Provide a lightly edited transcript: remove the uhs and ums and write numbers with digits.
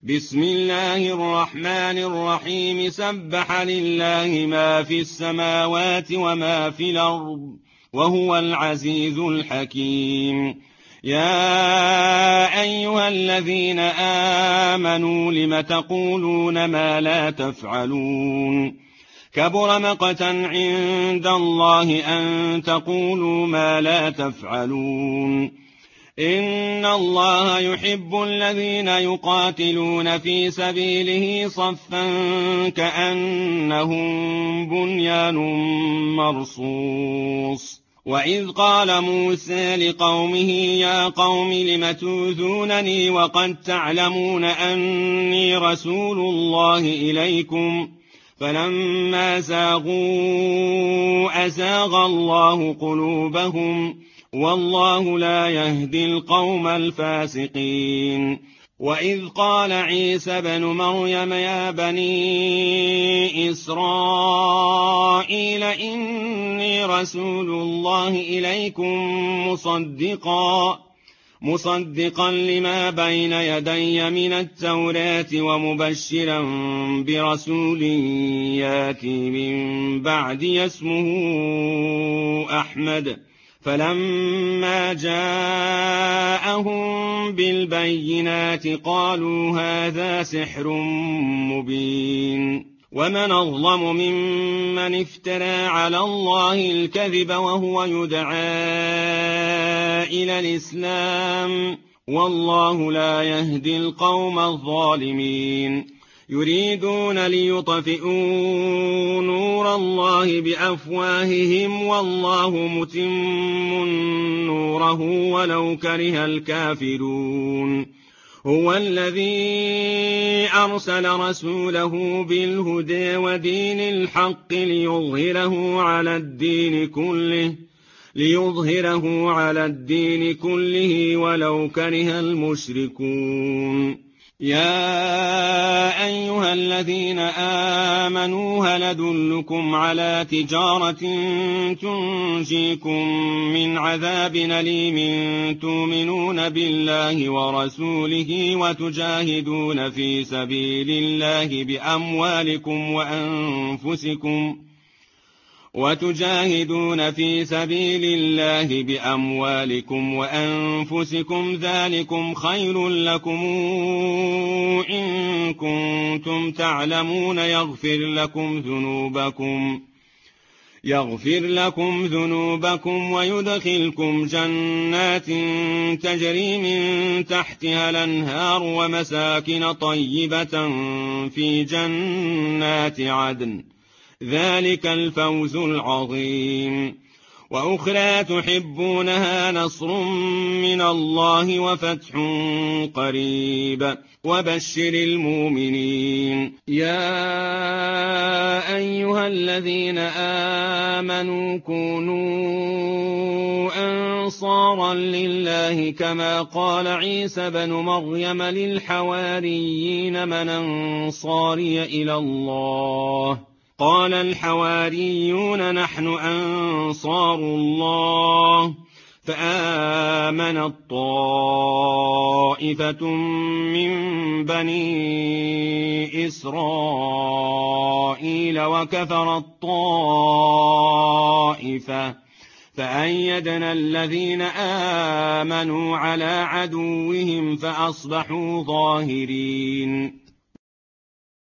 بسم الله الرحمن الرحيم سبح لله ما في السماوات وما في الأرض وهو العزيز الحكيم. يا أيها الذين آمنوا لم تقولون ما لا تفعلون كبر مقتا عند الله أن تقولوا ما لا تفعلون. إن الله يحب الذين يقاتلون في سبيله صفا كأنهم بنيان مرصوص. وإذ قال موسى لقومه يا قوم لم تؤذونني وقد تعلمون أني رسول الله إليكم فلما زاغوا أزاغ الله قلوبهم والله لا يهدي القوم الفاسقين. وإذ قال عيسى بن مريم يا بني إسرائيل إني رسول الله إليكم مصدقا لما بين يدي من التوراة ومبشرا برسول ياتي من بعدي اسمه أحمد. فلما جاءهم بالبينات قالوا هذا سحر مبين. ومن أظلم ممن افترى على الله الكذب وهو يدعى إلى الإسلام والله لا يهدي القوم الظالمين. يريدون ليطفئوا نور الله بأفواههم والله متم نوره ولو كره الكافرون. هو الذي أرسل رسوله بالهدى ودين الحق ليظهره على الدين كله ولو كره المشركون. يا أيها الذين آمنوا هل أدلكم على تجارة تنجيكم من عذاب أليم تؤمنون بالله ورسوله وتجاهدون في سبيل الله بأموالكم وأنفسكم ذلكم خير لكم إن كنتم تعلمون يغفر لكم ذنوبكم ويدخلكم جنات تجري من تحتها الأنهار ومساكن طيبة في جنات عدن ذلك الفوز العظيم. وأخرى تحبونها نصر من الله وفتح قريب وبشر المؤمنين. يا أيها الذين آمنوا كونوا أنصارا لله كما قال عيسى بن مريم للحواريين من أنصاري إلى الله قال الحواريون نحن أنصار الله. فآمنت طائفة من بني إسرائيل وكفرت طائفة فأيدنا الذين آمنوا على عدوهم فأصبحوا ظاهرين.